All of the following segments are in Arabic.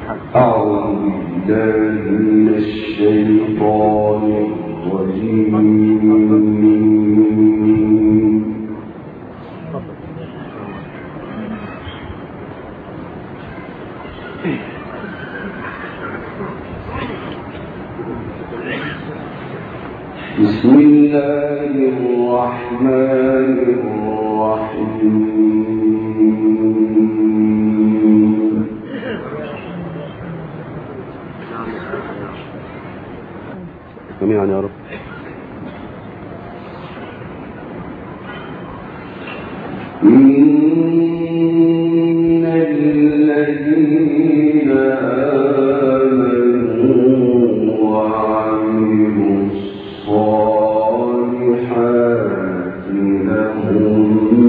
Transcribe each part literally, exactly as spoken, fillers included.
أعوذ بالله من الشيطان الرجيم. بسم الله الرحمن الرحيم. جميعا يا رب. إن الذين آمنوا وعملوا الصالحات لهم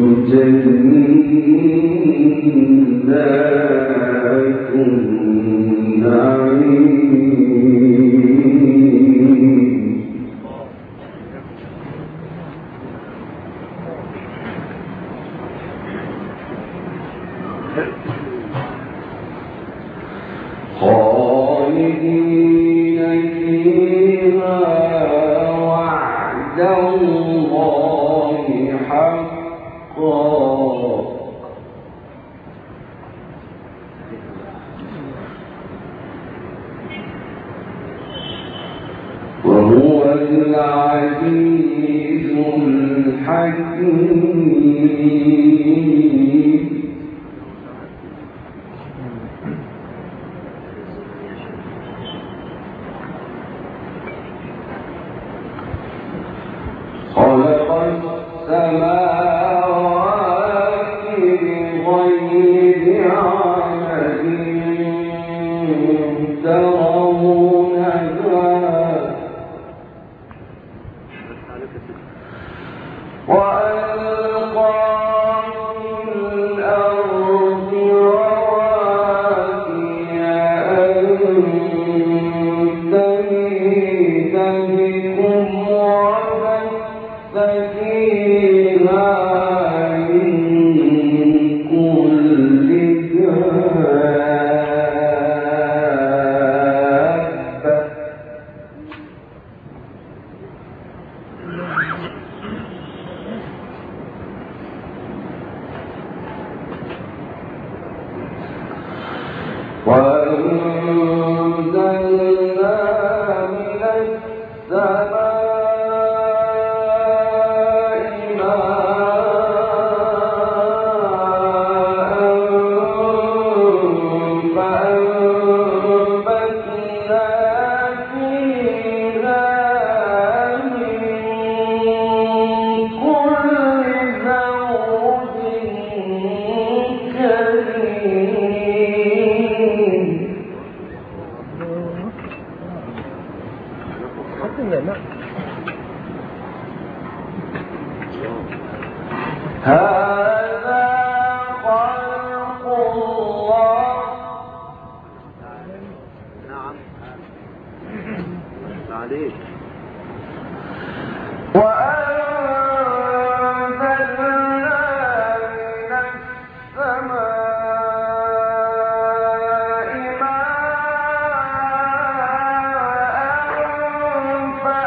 جنات النعيم خالدين فيها وعد الله حقا وهو العزيز الحكيم. خلق السماوات بغير عمد ترونها وألقى في الأرض رواسي أن تميد بكم وبث فيها من كل دابة وأنزلنا من السماء ماء فأنبتنا فيها من كل زوج كريم. هذا خلق الله. نعم عليك. وأنزلنا من السماء ماء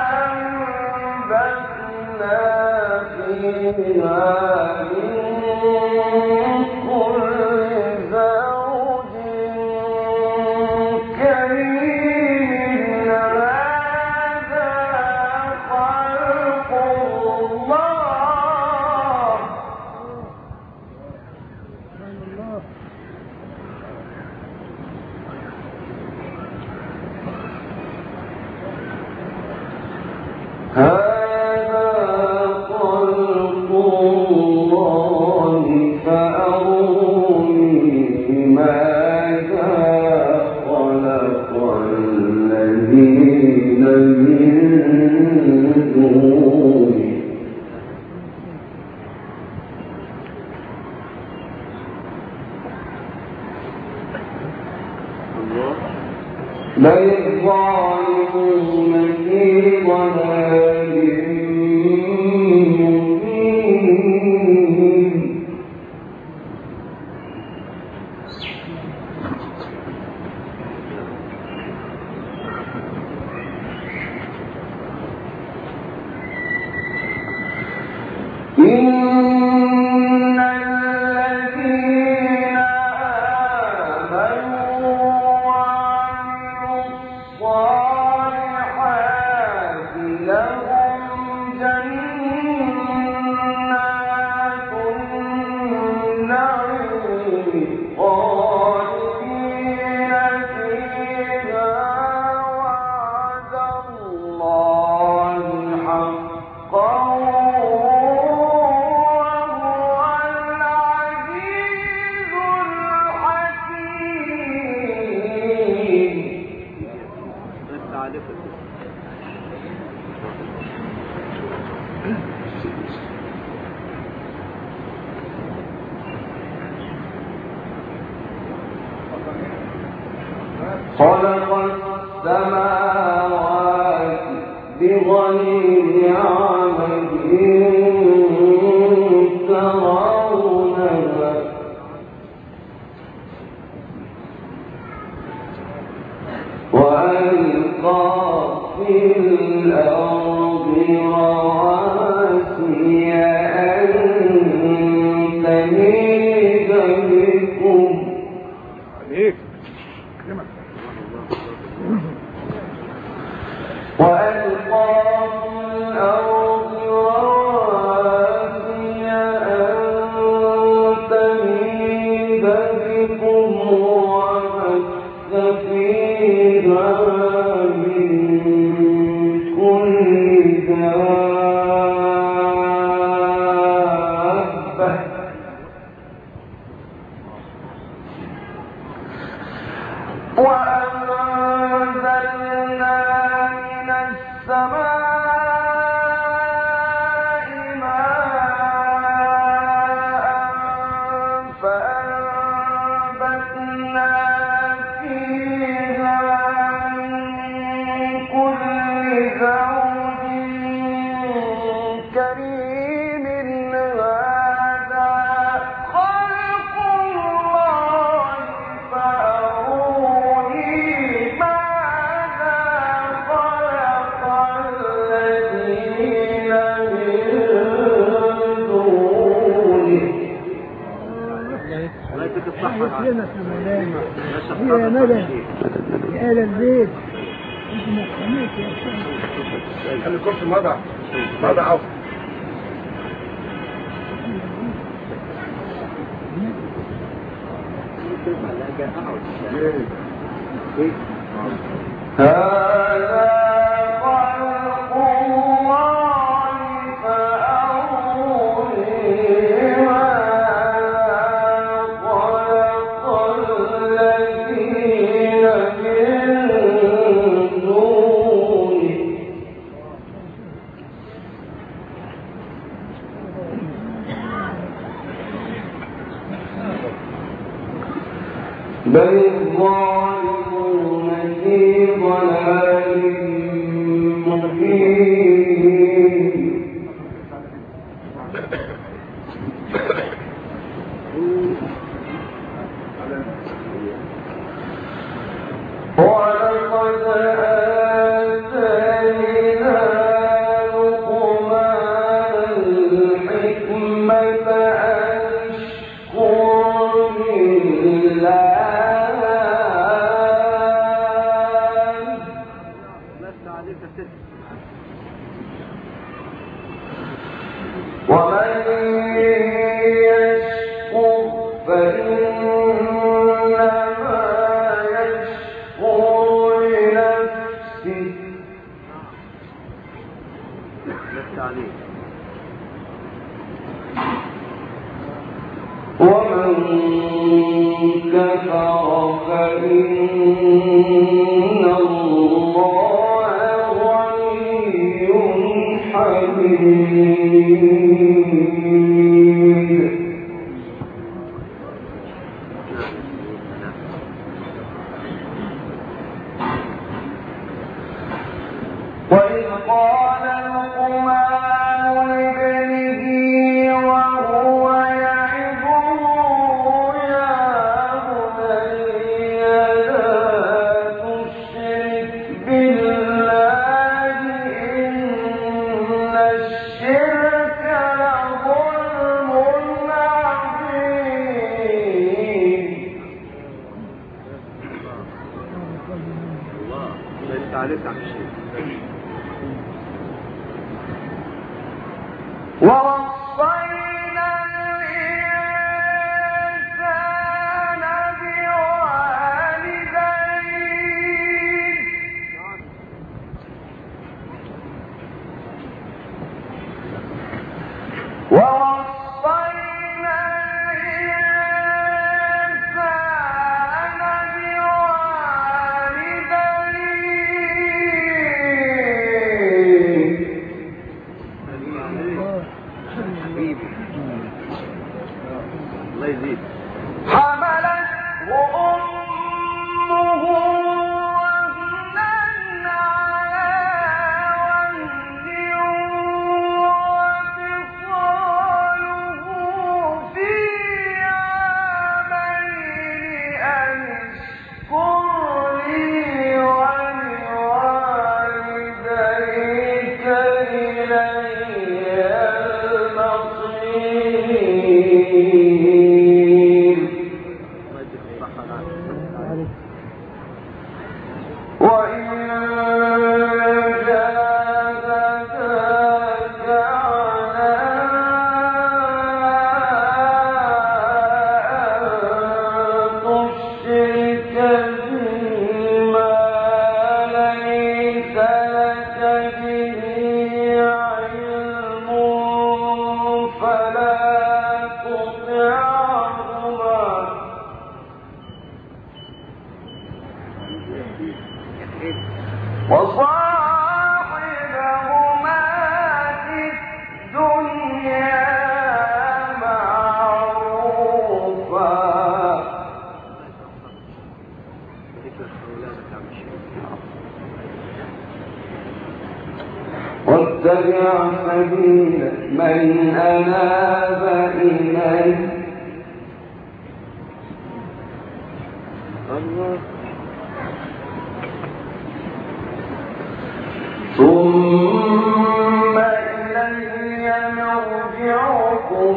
فأنبتنا فيها من كل زوج كريم. هذا خلق الله. هذا خلق الله فأروني ماذا خلق الذين من دونه. بل الظالمون في ضلال مبين. خلق السماوات بغير عمد ترونها وألقى في الأرض رواسي أن تميد بكم وألقى في الأرض رواسي أن تميد بكم وبث فيها من كل دابة وأنزلنا من السماء ماء فأنبتنا فيها من كل زوج كريم هذا خلق الله فأروني ماذا خلق الذين من دونه يسلمك يا مولانا يا مدد يا آل البيت انت محكمات يا شيخ خلي الكرسي مضع مضع عفو هذا خلق الله فأروني ماذا خلق الذين من دونه بل الظالمون في ضلال مبين ولقد آتينا لقمان الحكمة أن اشكر لله ومن يشكر فإنما يشكر لنفسه ومن كفر فإن الله غني حميد وإذ قال لقمان لابنه وهو يعظه يا بني لا تشرك بالله إن الشرك لظلم عظيم ووصينا الإنسان بوالديه ووصينا الإنسان بوالديه واتبع سبيل من أناب إليه ثم إلي مرجعكم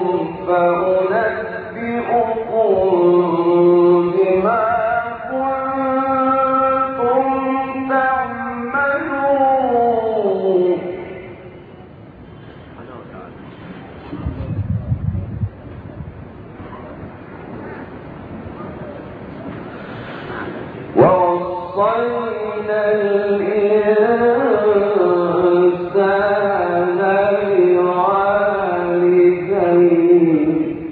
فأنبئكم بما كنتم تعملون. ووصينا الإنسان بوالديه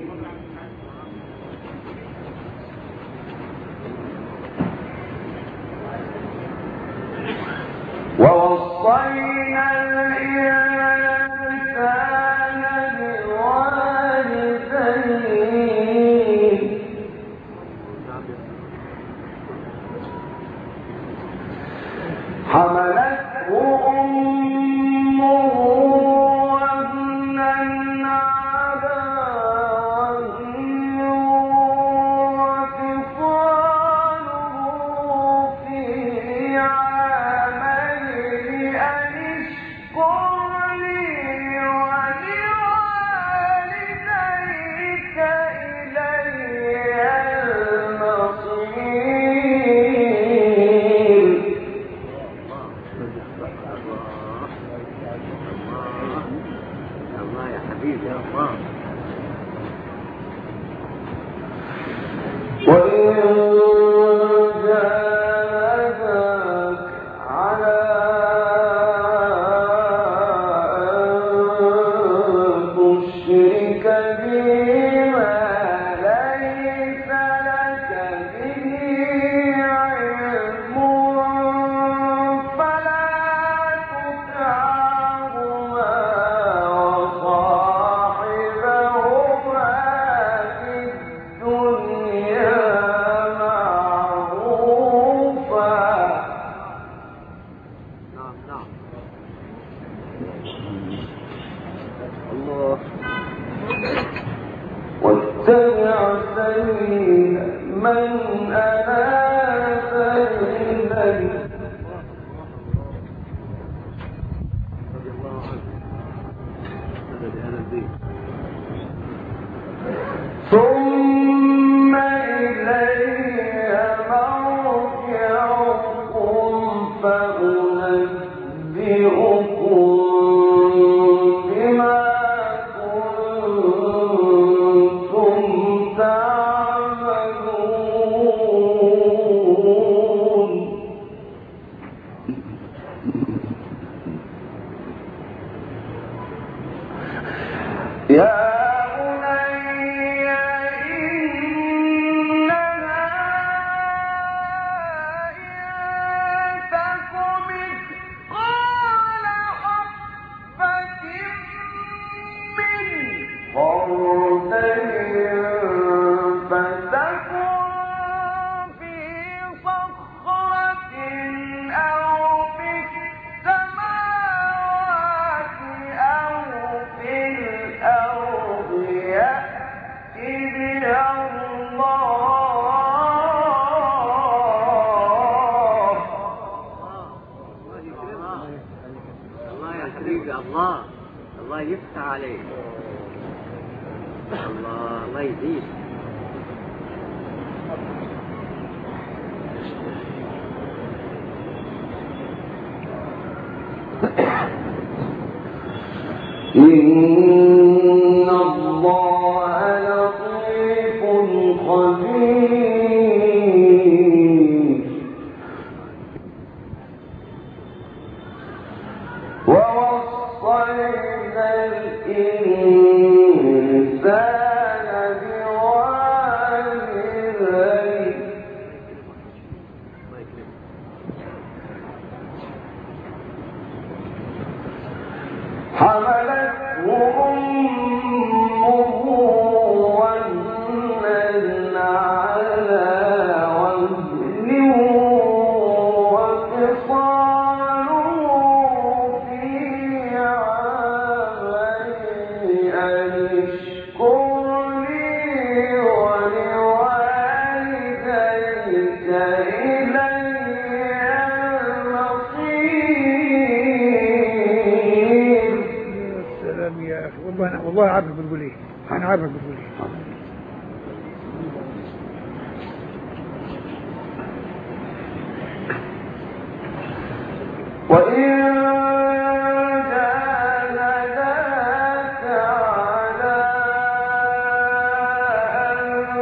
ووصينا الإنسان بوالديه حملته أمه وهنا على وهن وفصاله في عامين أن اشكر لي ولوالديك إلي المصير. الله يا حبيبي الله. وإن جاهداك على أن تشرك بي ما ليس لك به علم فلا تطعهما وصاحبهما في الدنيا معروفا. نعم نعم الله. واتبع سبيل من أناب إليه رضي الله عنه. هذا لهذا البيت. ثم إلي مرجعكم فأنبئكم بما كنتم تعملون. يا بني إنها إن تك مثقال حبة من خردل فتكن في صخرة أو في السماوات أو في الأرض يأت بها الله. الله يكرمك. الله يا حبيبي الله. الله يفتح عليك. الله الله يزيد. إن الله لطيف خبير ووصينا الإنسان بوالديه حملته أمه وهنا على وهن وفصاله في عامين أن اشكر لي ولوالديك إلي المصير. السلام يا أخي، والله والله عارفك بتقول إيه، أنا عارفك بتقول إيه. وإن جاهداك على أن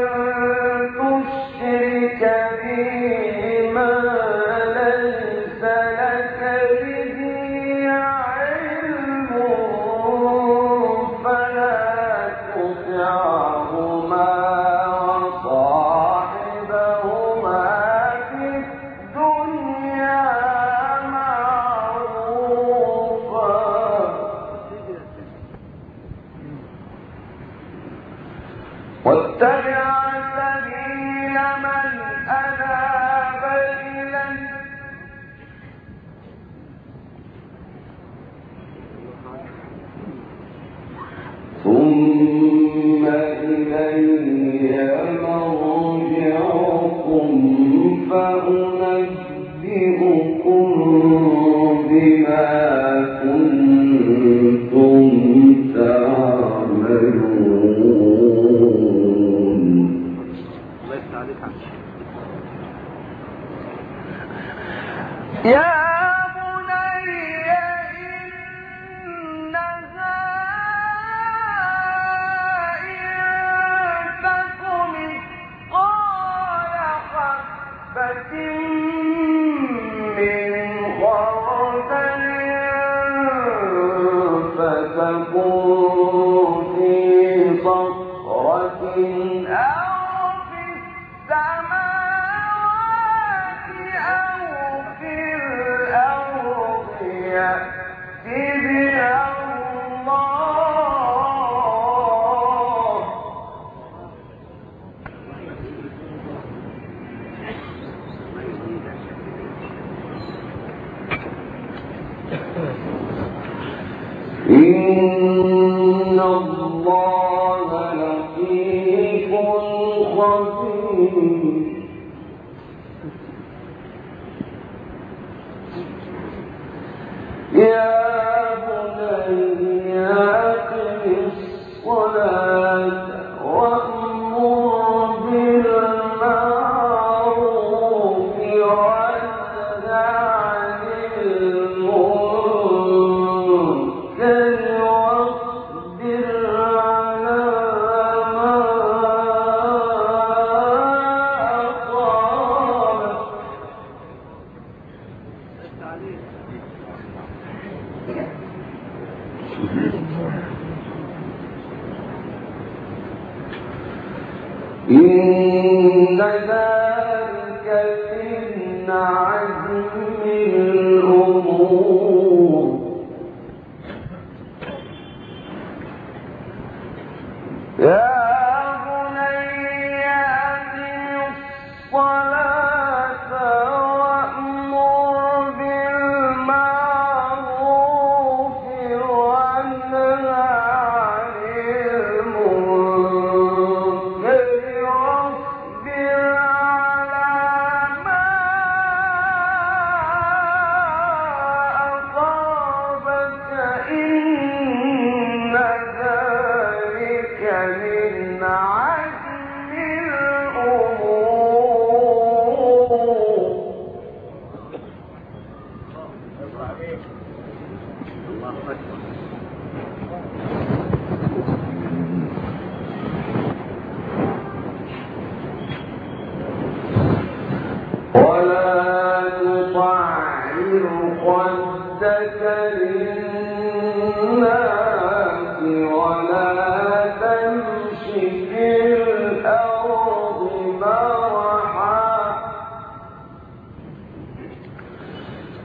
تشرك بي ما ليس لك به علم فلا تطعهما وصاحبهما في الدنيا معروفا واتبع سبيل من أناب إلي ثم إلي مرجعكم فأنبئكم بما كنتم تعملون. الله يفتح عليك عم. يا بني إنها إن تك مثقال حبة من خردل فتكن في صخرة أو في السماوات أو في الأرض يأت بها الله إن الله لطيف خبير يا بني أقم الصلاة وأمر بالمعروف وانه عن المنكر واصبر على ما أصابك إن ذلك من عزم الأمور يا بني أقم الصلاة وأمر بالمعروف وانه عن المنكر واصبر على ما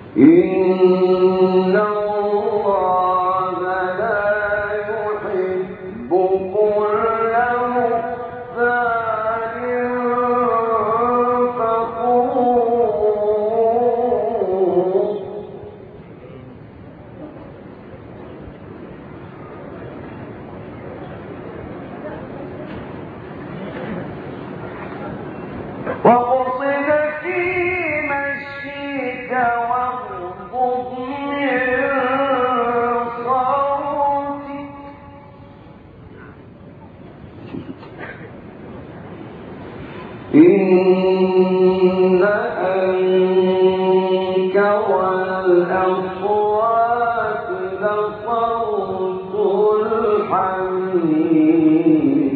إن الله لا يحب كل مختال فخور وقصد في مشيك واغضض من صوتك إن أنكر الأصوات لصوت الحمير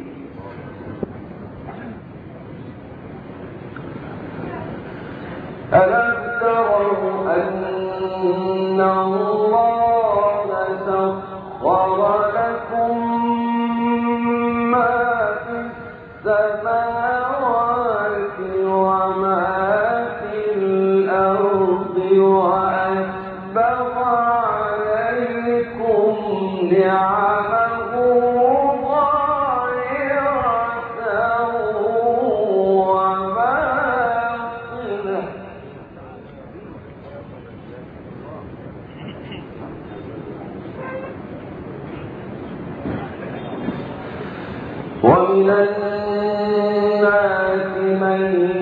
ألم تروا أن الله سخر لكم ما في السماوات وما في الأرض وأسبغ عليكم نعمه ظاهرة وباطنة ومن الناس من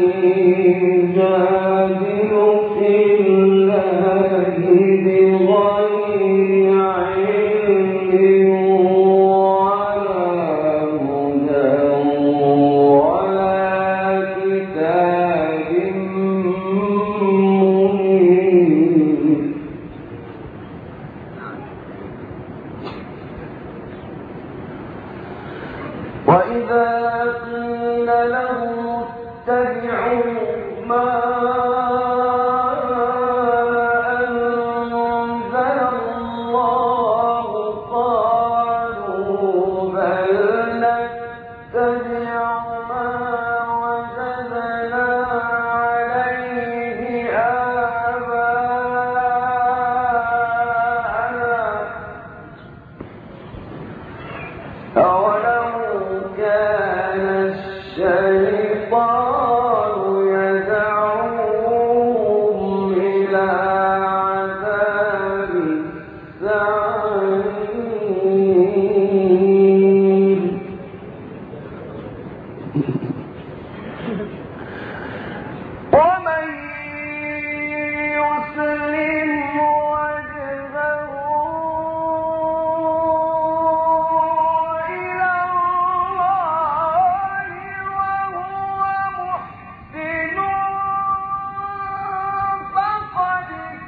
يجادل في الله بغير علم ولا هدى ولا كتاب منير وإذا قيل لهم اتبعوا ما أنزل الله قالوا بل نتبع ما وجدنا عليه آباءنا أولو كان الشيطان يدعوهم إلى عذاب السعير ومن يسلم وجهه إلى الله وهو محسن فقد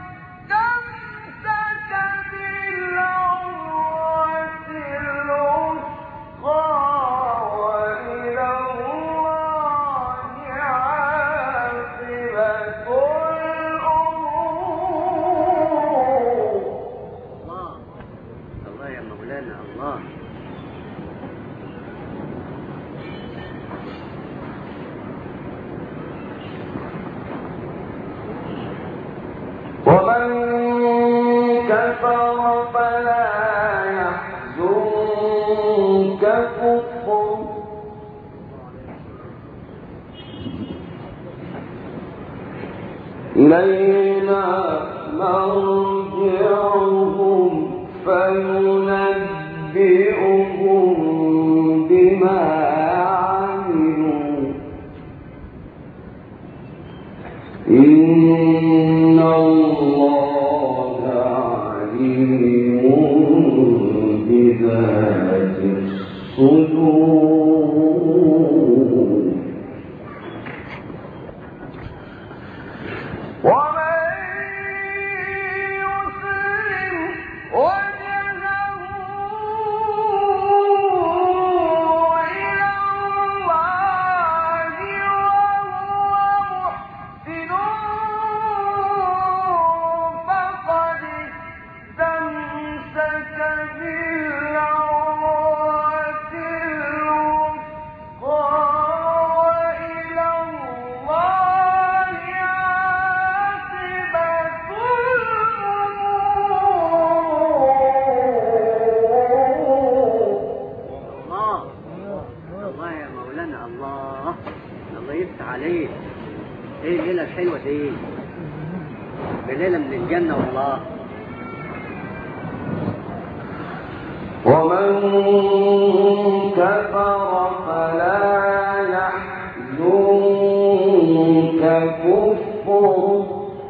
استمسك بالعروة الوثقى وإلى الله عاقبة الأمور. الله الله يا مولانا الله. ومن كفر فلا يحزنك كفره إلينا مرجعهم فينبئهم بما عملوا إن الله عليم بذات الصدور. ومن يسلم وجهه إلى الله وهو محسن فقد استمسك بالعروة ايوه دي بليله من الجنه والله. ومن كفر فلا يحزنك كفره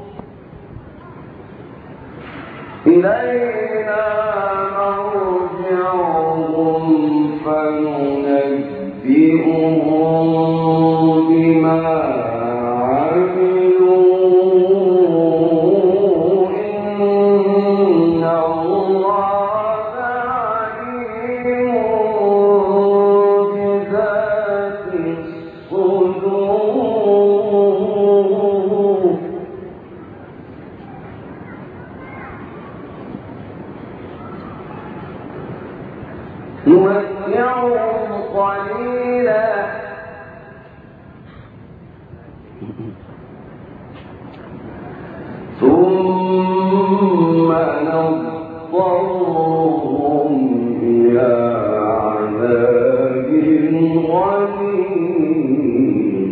إلينا مرجعهم فننبئهم بما عملوا إن الله عليم بذات الصدور. نمتعهم قليلا ثم نضطرهم إلى عذاب غليظ.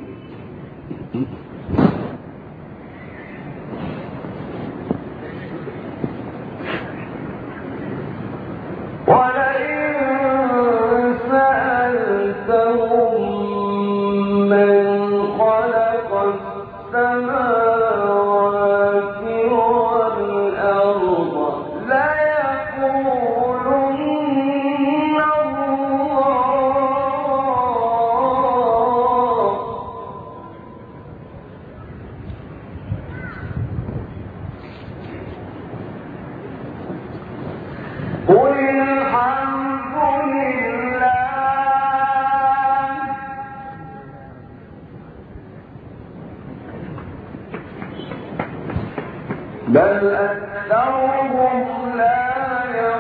بل أكثرهم لا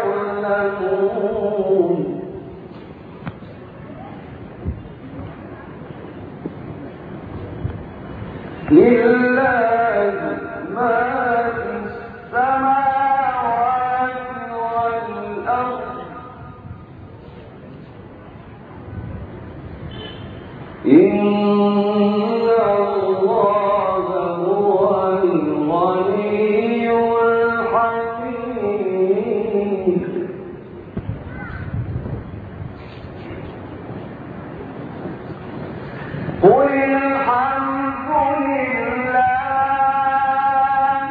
يعلمون. لله ما في السماوات والأرض إن الله هو الغني الحميد. قل الحمد لله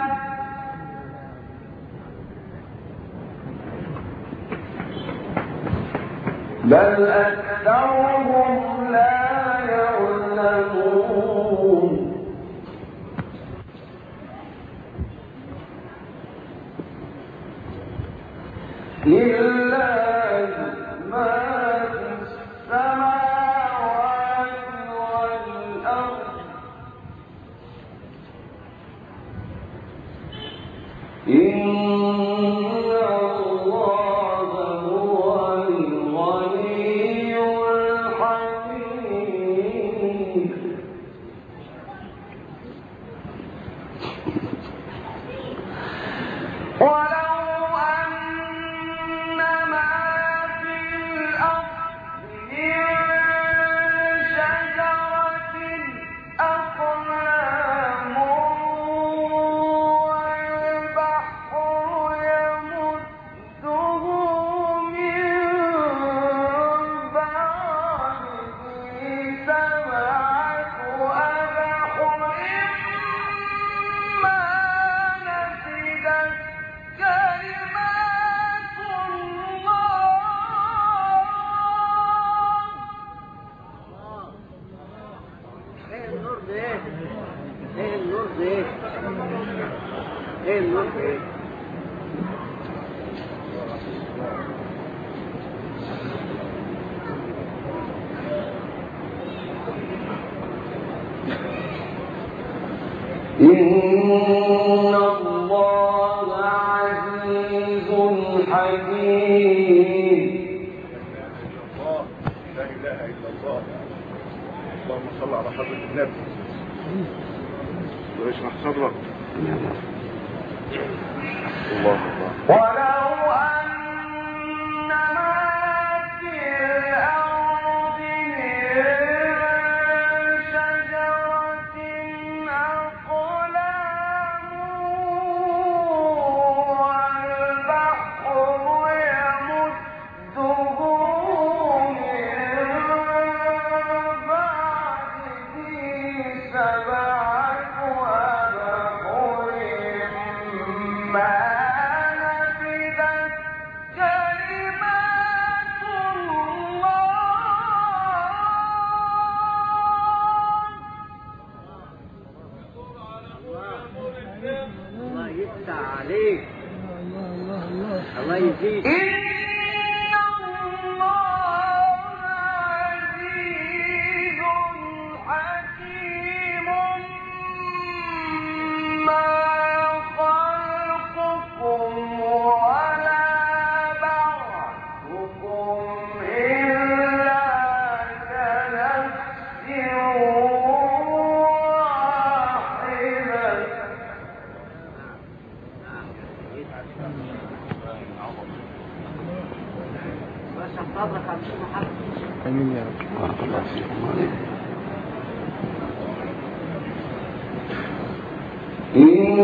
بل أكثرهم لا يعلمون. لله ما في السماوات والأرض إن الله هو الغني الحميد. ولو أن ما في الأرض من شجرة أقلام والبحر يمده من بعده سبعة أبحر ما نفدت كلمات الله. ايه النور ده؟ ايه النور ده؟ ايه النور ده؟ إن الله عزيز حكيم. لا إله إلا الله. اللهم صل على حضرة النبي واشرح صدرك. الله الله. ولو أن ما في الأرض من شجرة أقلام يفتح عليك. الله الله الله الله يزيد. امين يا رب. بارك الله فيكم وعليكم. إن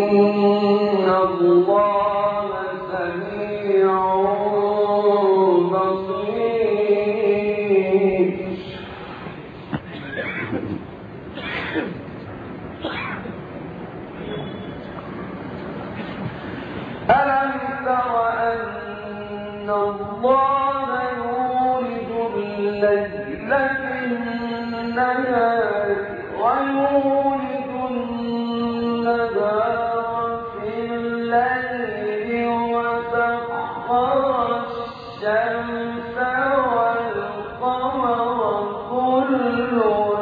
الله سميع بصير. ألم تر أن الله يولد الليل في النهار ويولد النهار في الليل وسخر الشمس والقمر كل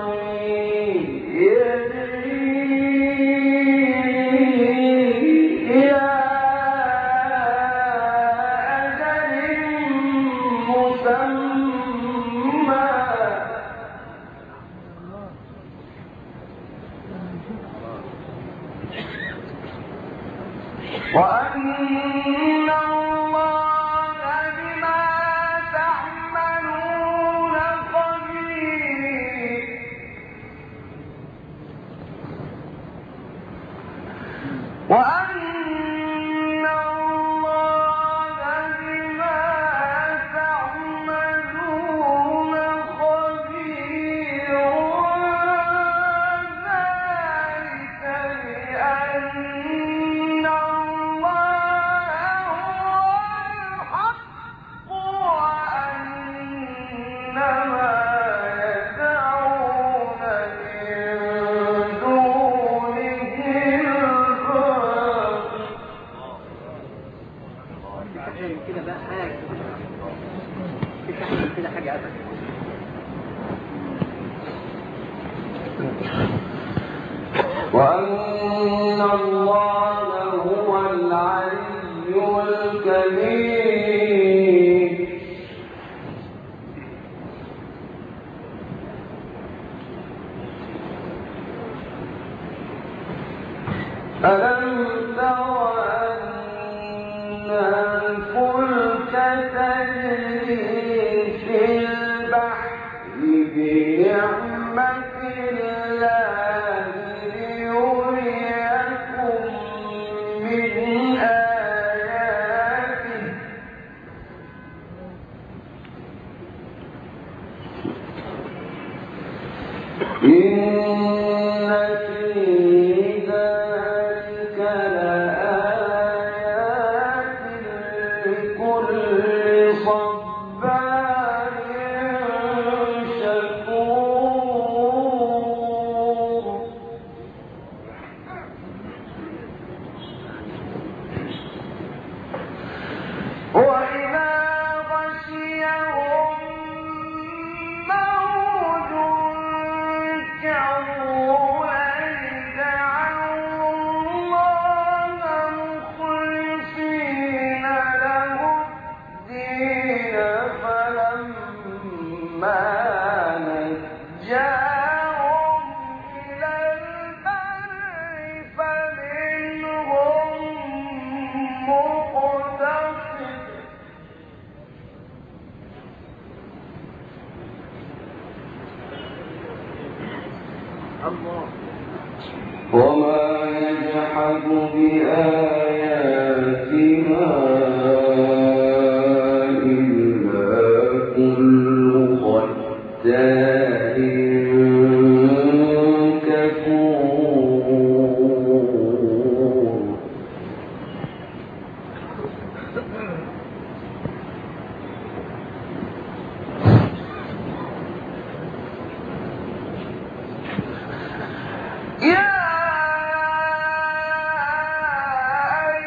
وأن الله بما تعملون خبير. وأن الله بما تعملون خبير. ذلك بأن وأن الله هو العلي الكبير. ألم تر أن الفلك تجري في البحر بنعمة الله ليريكم من آياته. إن في ذلك لآيات لكل صبار شكور. وإذا غشيهم موج كالظلل دعوا الله مخلصين له الدين فلما نجاهم إلى البر فمنهم مقتصد وما يجحد بآياتنا إلا كل ختار كفور. يا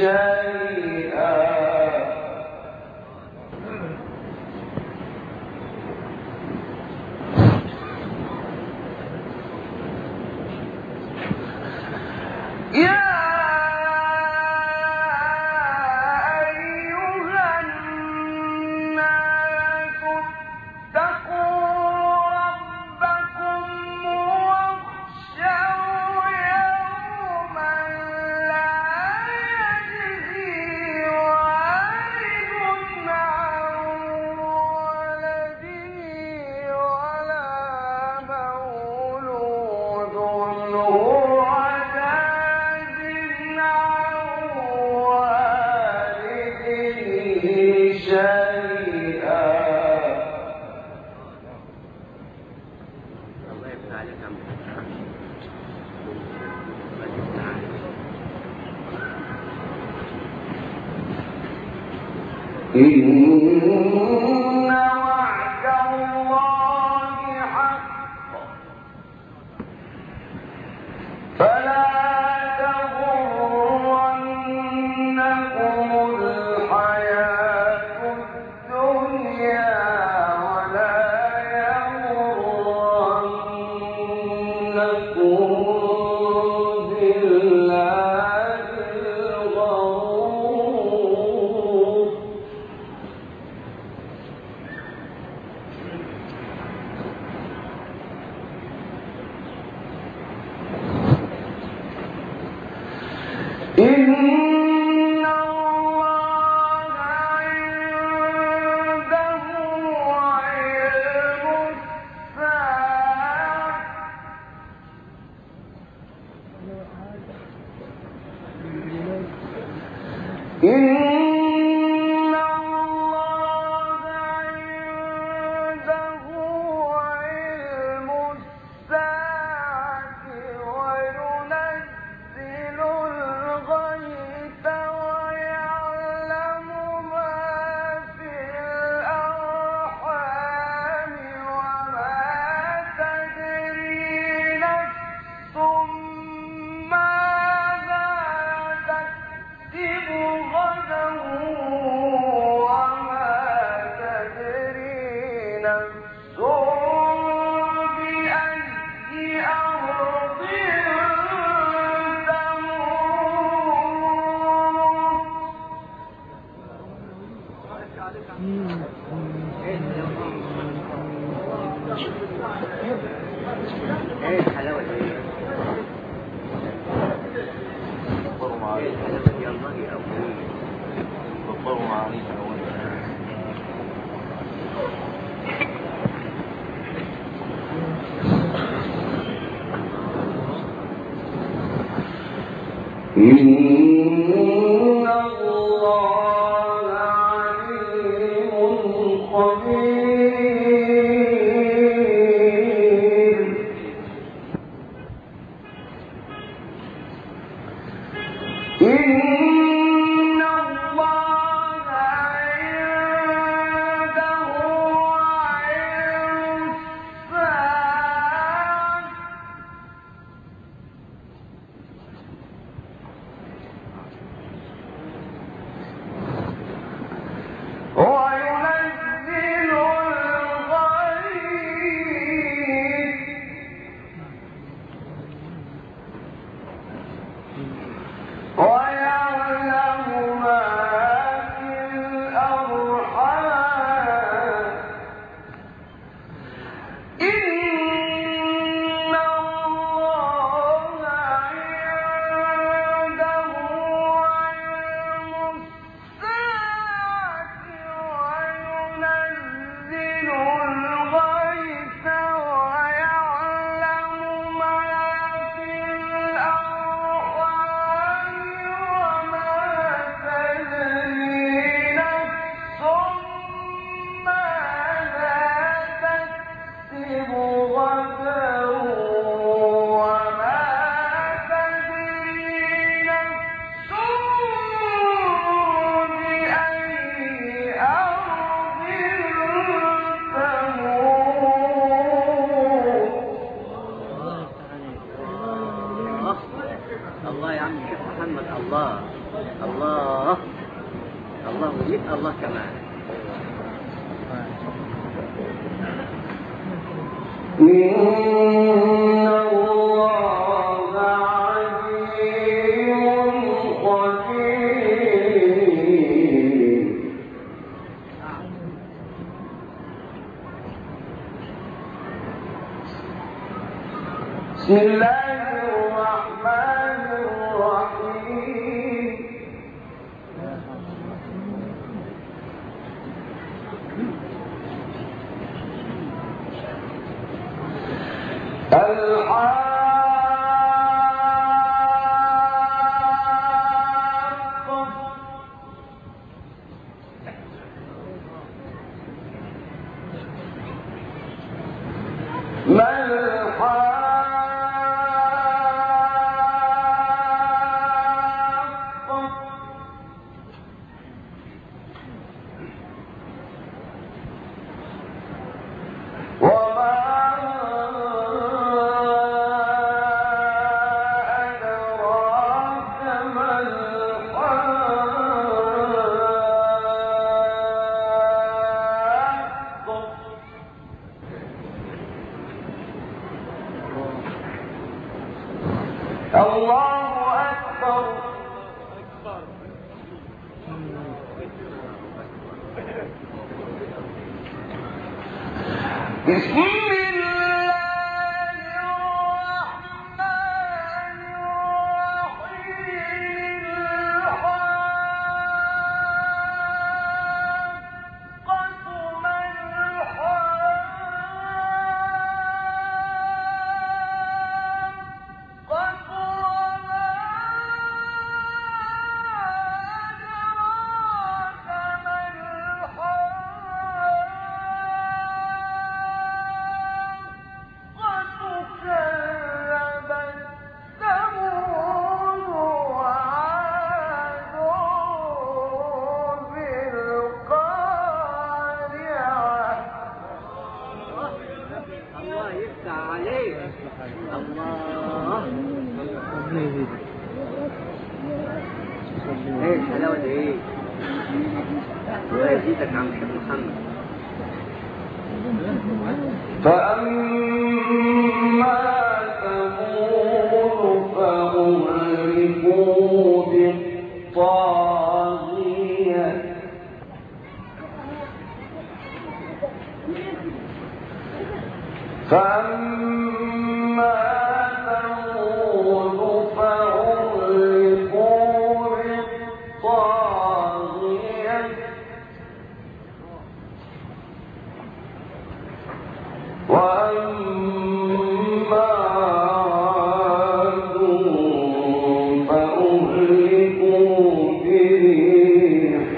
ايه الحلاوه دي؟ كبروا معايا ايه الحلاوه دي؟ الله يقويك. كبروا معايا إن الله عليم خبير. إن الله عنده علم الساعة وينزل الغيث ويعلم الله يا عم الشيخ محمد، الله الله الله ومئة الله كمان. إن الله عليم خبير. بسم الله الرحمن الرحيم. الحاقة ما الحاقة وما أدراك ما الحاقة. الله أكبر. بسم الله الرحمن الرحيم. الحاقة ما الحاقة وما أدراك ما الحاقة. كذبت ثمود وعاد بالقارعة. الله يفتح عليك. الله ايه الحلاوة دي ايه؟ الله يزيدك يا عم الشيخ محمد. فأما ثمود فأهلكوا بالطاغية. فأما ثمود فأهلكوا بالطاغية. وأما عاد فأهلكوا بريح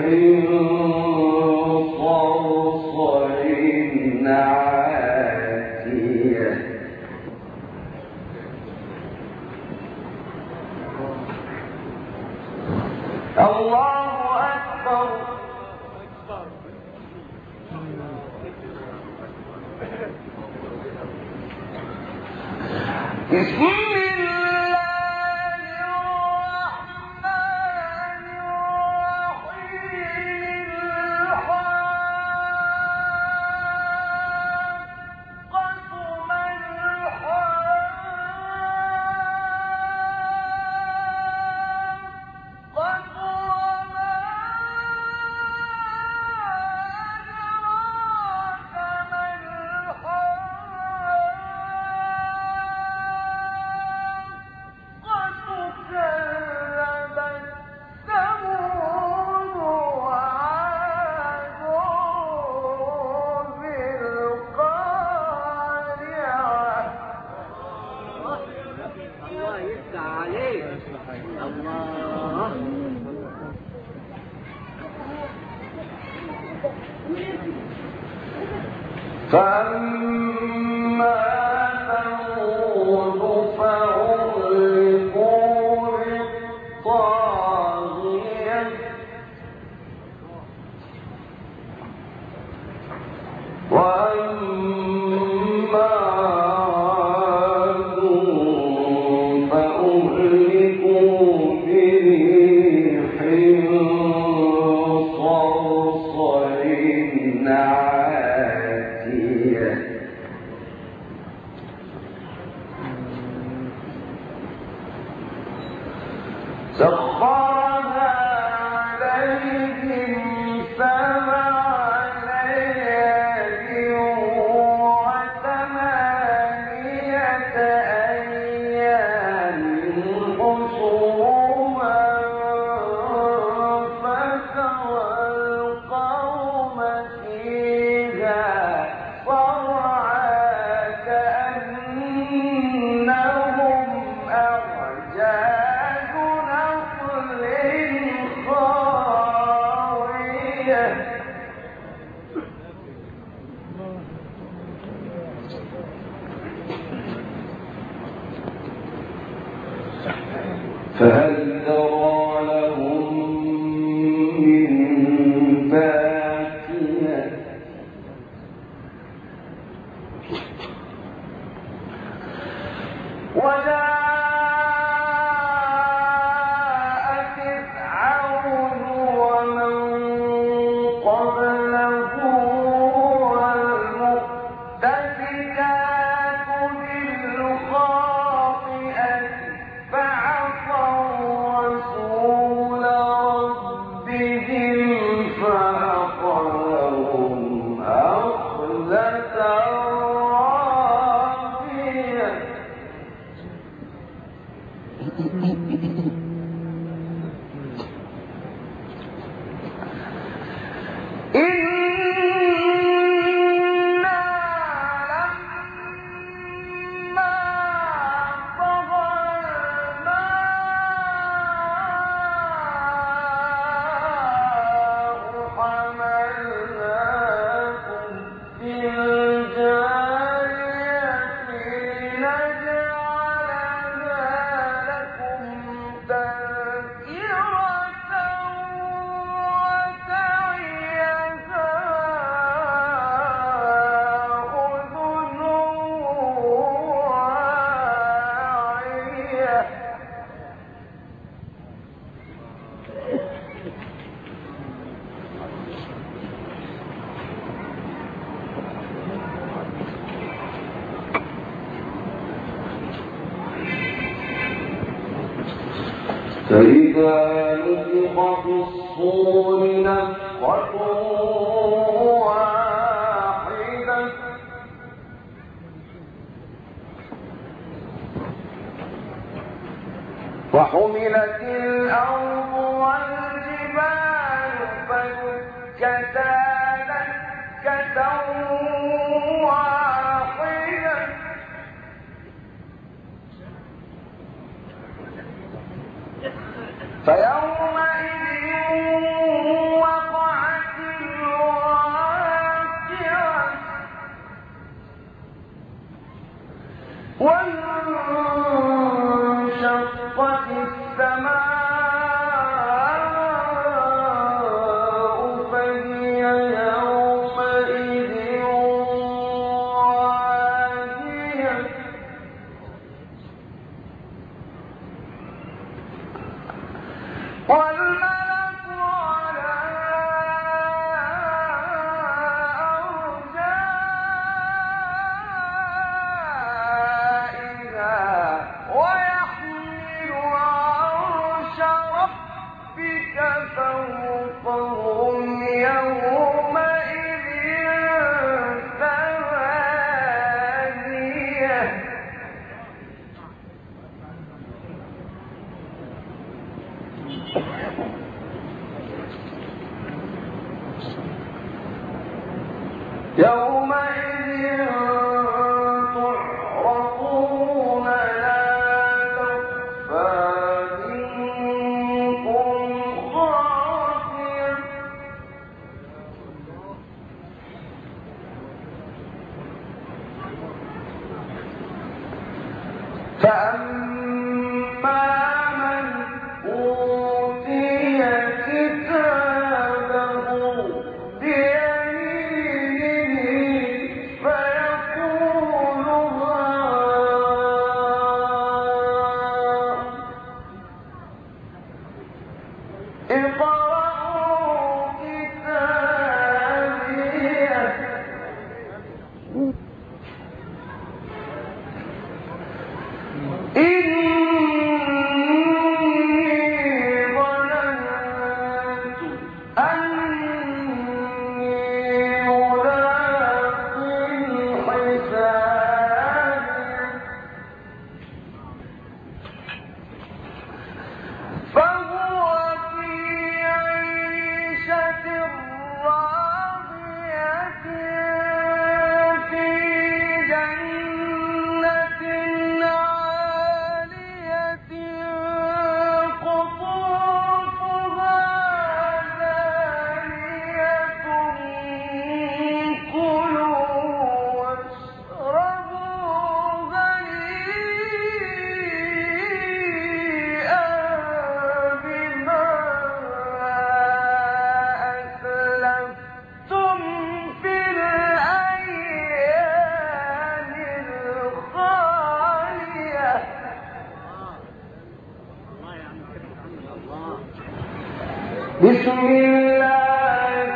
صرصر عاتية. الله أكبر. بسم الله الرحمن الرحيم. الحاقة ما الحاقة وما أدراك ما الحاقة. كذبت ثمود وعاد بالقارعة. الله يفتح عليك. الله فأما ثمود فأهلكوا بالطاغية. وأما عاد فأهلكوا سخرها عليهم سبع ليال وثمانية أيام حسوما فترى القوم فيها صرعى كأنهم أعجاز نخل خاوية فهل ترى لهم من باقية وجاء فرعون ومن قبله والمؤتفكات بالخاطئة فعصوا رسول ربهم فأخذهم أخذة رابية إنا لما طغى الماء حملناكم في الجارية لنجعلها لكم تذكرة وتعيها أذن واعية فإذا نفخ في الصور نفخة واحدة وحملت الأرض والجبال فدكتا دكة واحدة فيومئذ وقعت الواقعة وانشقت السماء فهي يومئذ واهية والملك على أرجائها ويحمل عرش ربك فوقهم يومئذ ثمانية يومئذ تعرضون لا تخفى منكم خافية فأما من أوتي بسم الله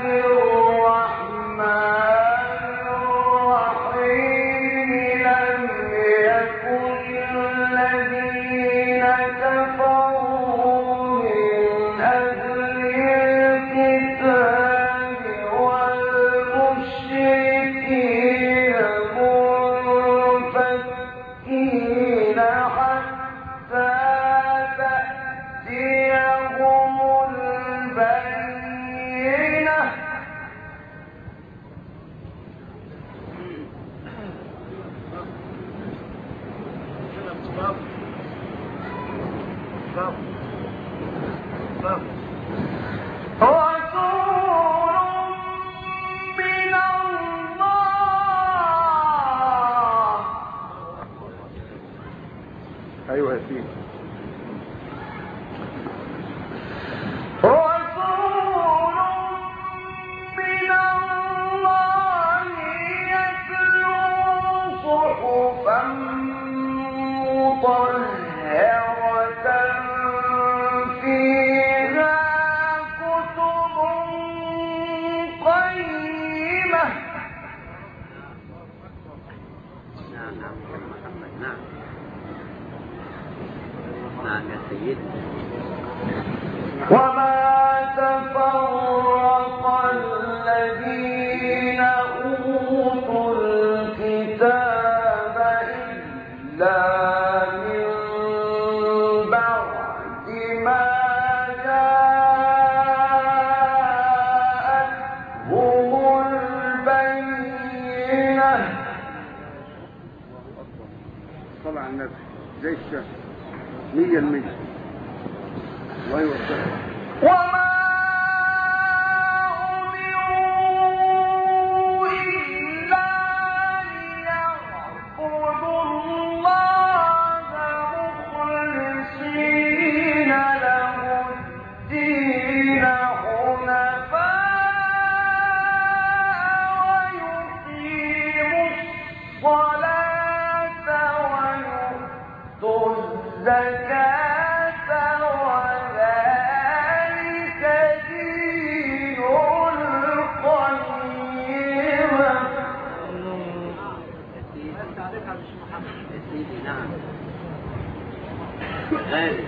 الرحمن الرحيم لم يكن الذين كفروا من أهل الكتاب والمشركين منفكين حتى تأتيهم البينة رسول من الله. ايوه يا سيدي. رسول من الله يتلو صحفا مطهرة فيها كتب قيمة. نعم نعم محمد نعم نعم يا سيدي. وما تفرق الذين أوتوا الكتاب إلا من بعد ما جاءتهم البينة. صلى على النبي زي الشمس مية المية. الله يوفقك. وما أمروا إلا ليعبدوا الله مخلصين له الدين حنفاء ويقيموا الصلاة ويؤتوا الزكاة وذلك دين القيمة. يا سيدي نعم غالي.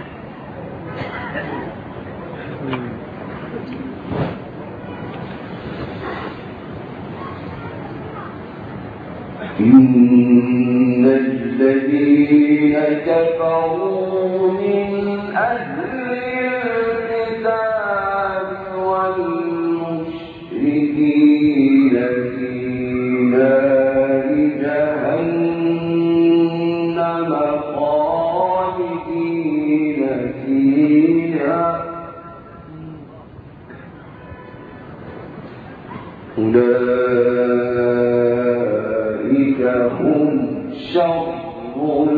إن الذين كفروا من أهل الكتاب والمشركين في نار جهنم خالدين فيها أولئك هم شر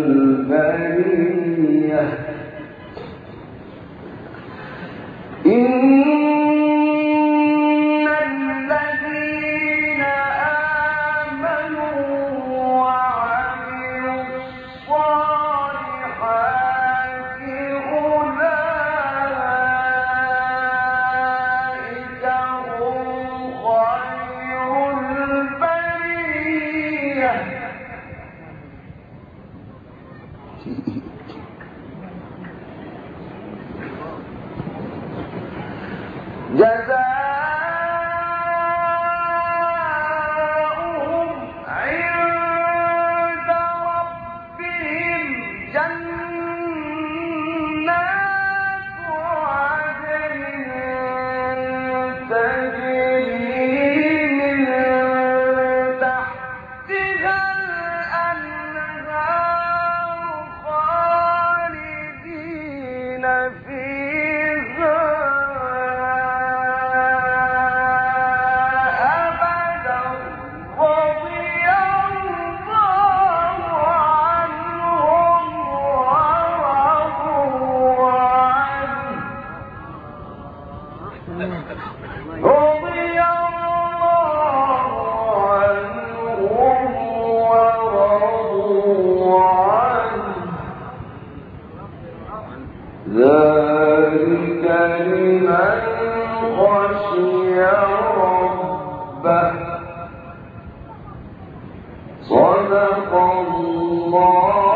البرية. إن الذين آمنوا وعملوا الصالحات أولئك هم خير البرية. جزاؤهم عند ربهم جنات عدن تجري من تحتها الأنهار خالدين فيها أبدا رضي الله عنهم ورضوا عنه. رضي الله عنهم ورضوا عنه. ذلك لمن خشي ربه صدق الله